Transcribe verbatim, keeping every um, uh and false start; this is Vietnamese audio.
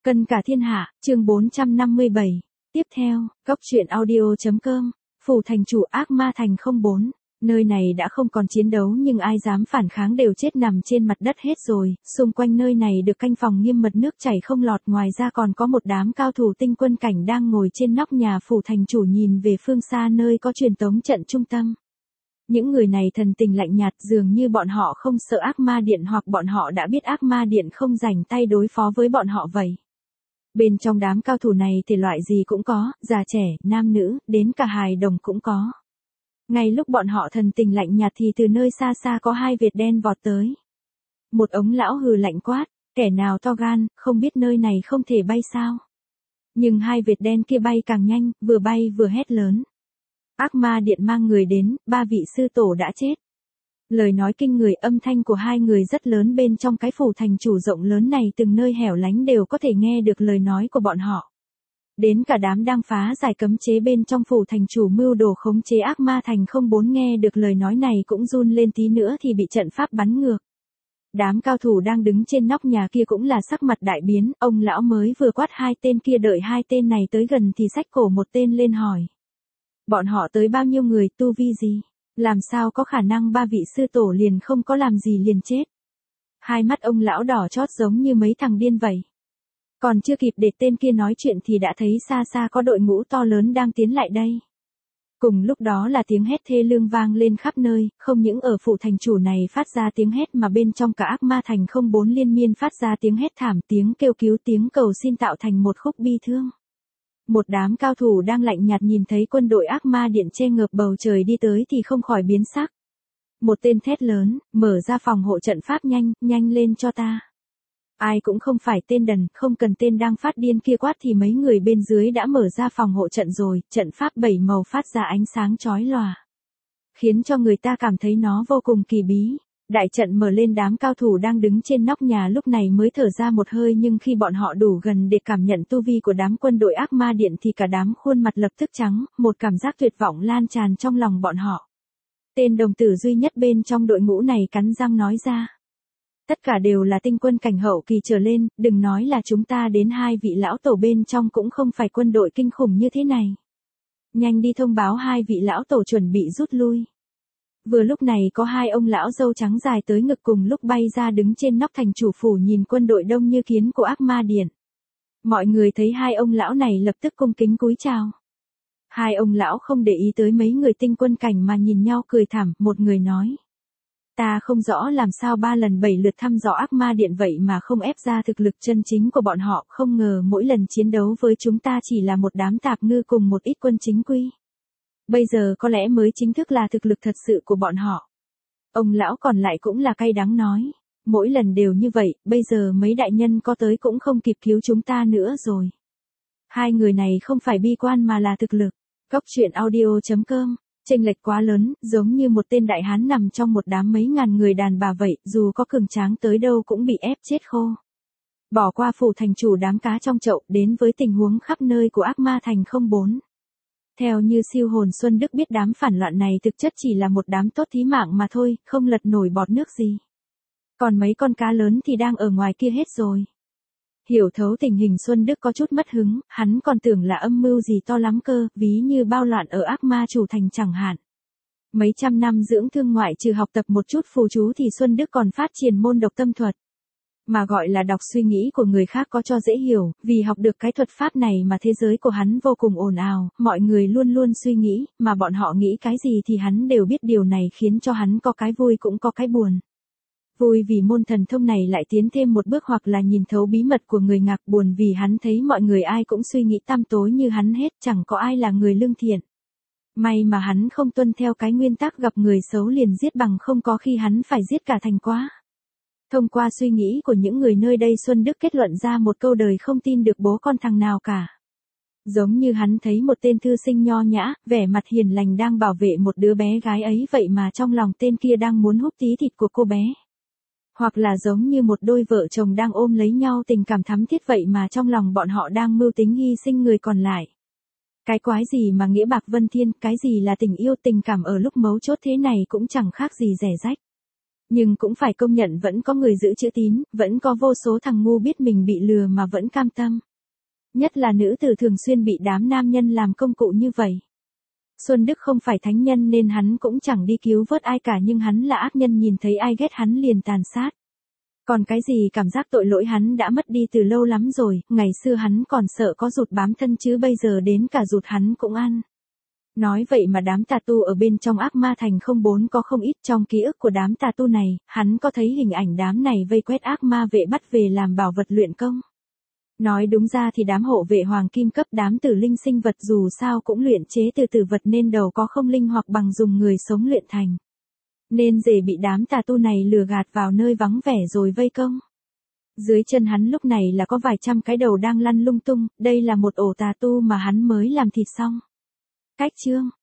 Cân cả thiên hạ, chương bốn trăm năm mươi bảy. Tiếp theo, Cốc truyện audio.com, Phủ thành chủ ác ma thành không bốn. Nơi này đã không còn chiến đấu nhưng ai dám phản kháng đều chết nằm trên mặt đất hết rồi, xung quanh nơi này được canh phòng nghiêm mật nước chảy không lọt, ngoài ra còn có một đám cao thủ tinh quân cảnh đang ngồi trên nóc nhà phủ thành chủ nhìn về phương xa nơi có truyền tống trận trung tâm. Những người này thần tình lạnh nhạt, dường như bọn họ không sợ ác ma điện hoặc bọn họ đã biết ác ma điện không rảnh tay đối phó với bọn họ vậy. Bên trong đám cao thủ này thì loại gì cũng có, già trẻ, nam nữ, đến cả hài đồng cũng có. Ngay lúc bọn họ thần tình lạnh nhạt thì từ nơi xa xa có hai vệt đen vọt tới. Một ống lão hừ lạnh quát, kẻ nào to gan, không biết nơi này không thể bay sao. Nhưng hai vệt đen kia bay càng nhanh, vừa bay vừa hét lớn. Ác ma điện mang người đến, ba vị sư tổ đã chết. Lời nói kinh người, âm thanh của hai người rất lớn bên trong cái phủ thành chủ rộng lớn này, từng nơi hẻo lánh đều có thể nghe được lời nói của bọn họ. Đến cả đám đang phá giải cấm chế bên trong phủ thành chủ mưu đồ khống chế ác ma thành không bốn nghe được lời nói này cũng run lên tí nữa thì bị trận pháp bắn ngược. Đám cao thủ đang đứng trên nóc nhà kia cũng là sắc mặt đại biến, ông lão mới vừa quát hai tên kia đợi hai tên này tới gần thì xách cổ một tên lên hỏi. Bọn họ tới bao nhiêu người, tu vi gì? Làm sao có khả năng ba vị sư tổ liền không có làm gì liền chết? Hai mắt ông lão đỏ chót giống như mấy thằng điên vậy. Còn chưa kịp để tên kia nói chuyện thì đã thấy xa xa có đội ngũ to lớn đang tiến lại đây. Cùng lúc đó là tiếng hét thê lương vang lên khắp nơi, không những ở phủ thành chủ này phát ra tiếng hét mà bên trong cả ác ma thành không bốn liên miên phát ra tiếng hét thảm, tiếng kêu cứu, tiếng cầu xin tạo thành một khúc bi thương. Một đám cao thủ đang lạnh nhạt nhìn thấy quân đội ác ma điện che ngợp bầu trời đi tới thì không khỏi biến sắc. Một tên thét lớn, mở ra phòng hộ trận pháp nhanh, nhanh lên cho ta. Ai cũng không phải tên đần, không cần tên đang phát điên kia quát thì mấy người bên dưới đã mở ra phòng hộ trận rồi, trận pháp bảy màu phát ra ánh sáng chói lòa. Khiến cho người ta cảm thấy nó vô cùng kỳ bí. Đại trận mở lên, đám cao thủ đang đứng trên nóc nhà lúc này mới thở ra một hơi, nhưng khi bọn họ đủ gần để cảm nhận tu vi của đám quân đội ác ma điện thì cả đám khuôn mặt lập tức trắng, một cảm giác tuyệt vọng lan tràn trong lòng bọn họ. Tên đồng tử duy nhất bên trong đội ngũ này cắn răng nói ra. Tất cả đều là tinh quân cảnh hậu kỳ trở lên, đừng nói là chúng ta, đến hai vị lão tổ bên trong cũng không phải quân đội kinh khủng như thế này. Nhanh đi thông báo hai vị lão tổ chuẩn bị rút lui. Vừa lúc này có hai ông lão râu trắng dài tới ngực cùng lúc bay ra đứng trên nóc thành chủ phủ nhìn quân đội đông như kiến của ác ma điện. Mọi người thấy hai ông lão này lập tức cung kính cúi chào. Hai ông lão không để ý tới mấy người tinh quân cảnh mà nhìn nhau cười thảm, một người nói. Ta không rõ làm sao ba lần bảy lượt thăm dò ác ma điện vậy mà không ép ra thực lực chân chính của bọn họ, không ngờ mỗi lần chiến đấu với chúng ta chỉ là một đám tạp ngư cùng một ít quân chính quy. Bây giờ có lẽ mới chính thức là thực lực thật sự của bọn họ. Ông lão còn lại cũng là cay đắng nói. Mỗi lần đều như vậy, bây giờ mấy đại nhân có tới cũng không kịp cứu chúng ta nữa rồi. Hai người này không phải bi quan mà là thực lực. Cốc truyện audio.com, chênh lệch quá lớn, giống như một tên đại hán nằm trong một đám mấy ngàn người đàn bà vậy, dù có cường tráng tới đâu cũng bị ép chết khô. Bỏ qua phủ thành chủ đám cá trong chậu, đến với tình huống khắp nơi của ác ma thành không bốn. Theo như siêu hồn Xuân Đức biết đám phản loạn này thực chất chỉ là một đám tốt thí mạng mà thôi, không lật nổi bọt nước gì. Còn mấy con cá lớn thì đang ở ngoài kia hết rồi. Hiểu thấu tình hình Xuân Đức có chút mất hứng, hắn còn tưởng là âm mưu gì to lắm cơ, ví như bao loạn ở ác ma chủ thành chẳng hạn. Mấy trăm năm dưỡng thương ngoại trừ học tập một chút phù chú thì Xuân Đức còn phát triển môn độc tâm thuật. Mà gọi là đọc suy nghĩ của người khác có cho dễ hiểu, vì học được cái thuật pháp này mà thế giới của hắn vô cùng ồn ào, mọi người luôn luôn suy nghĩ, mà bọn họ nghĩ cái gì thì hắn đều biết, điều này khiến cho hắn có cái vui cũng có cái buồn. Vui vì môn thần thông này lại tiến thêm một bước, hoặc là nhìn thấu bí mật của người ngạc, buồn vì hắn thấy mọi người ai cũng suy nghĩ tăm tối như hắn hết, chẳng có ai là người lương thiện. May mà hắn không tuân theo cái nguyên tắc gặp người xấu liền giết, bằng không có khi hắn phải giết cả thành quá. Thông qua suy nghĩ của những người nơi đây, Xuân Đức kết luận ra một câu đời không tin được bố con thằng nào cả. Giống như hắn thấy một tên thư sinh nho nhã, vẻ mặt hiền lành đang bảo vệ một đứa bé gái ấy vậy mà trong lòng tên kia đang muốn hút tí thịt của cô bé. Hoặc là giống như một đôi vợ chồng đang ôm lấy nhau tình cảm thắm thiết vậy mà trong lòng bọn họ đang mưu tính hy sinh người còn lại. Cái quái gì mà nghĩa bạc vân thiên, cái gì là tình yêu, tình cảm ở lúc mấu chốt thế này cũng chẳng khác gì rẻ rách. Nhưng cũng phải công nhận vẫn có người giữ chữ tín, vẫn có vô số thằng ngu biết mình bị lừa mà vẫn cam tâm. Nhất là nữ tử thường xuyên bị đám nam nhân làm công cụ như vậy. Xuân Đức không phải thánh nhân nên hắn cũng chẳng đi cứu vớt ai cả, nhưng hắn là ác nhân, nhìn thấy ai ghét hắn liền tàn sát. Còn cái gì cảm giác tội lỗi hắn đã mất đi từ lâu lắm rồi, ngày xưa hắn còn sợ có rụt bám thân chứ bây giờ đến cả rụt hắn cũng ăn. Nói vậy mà đám tà tu ở bên trong Ác Ma Thành không bốn có không ít. Trong ký ức của đám tà tu này, hắn có thấy hình ảnh đám này vây quét ác ma vệ bắt về làm bảo vật luyện công. Nói đúng ra thì đám hộ vệ hoàng kim cấp, đám tử linh sinh vật dù sao cũng luyện chế từ tử vật nên đầu có không linh hoặc bằng dùng người sống luyện thành. Nên dễ bị đám tà tu này lừa gạt vào nơi vắng vẻ rồi vây công. Dưới chân hắn lúc này là có vài trăm cái đầu đang lăn lung tung, đây là một ổ tà tu mà hắn mới làm thịt xong. Cách chương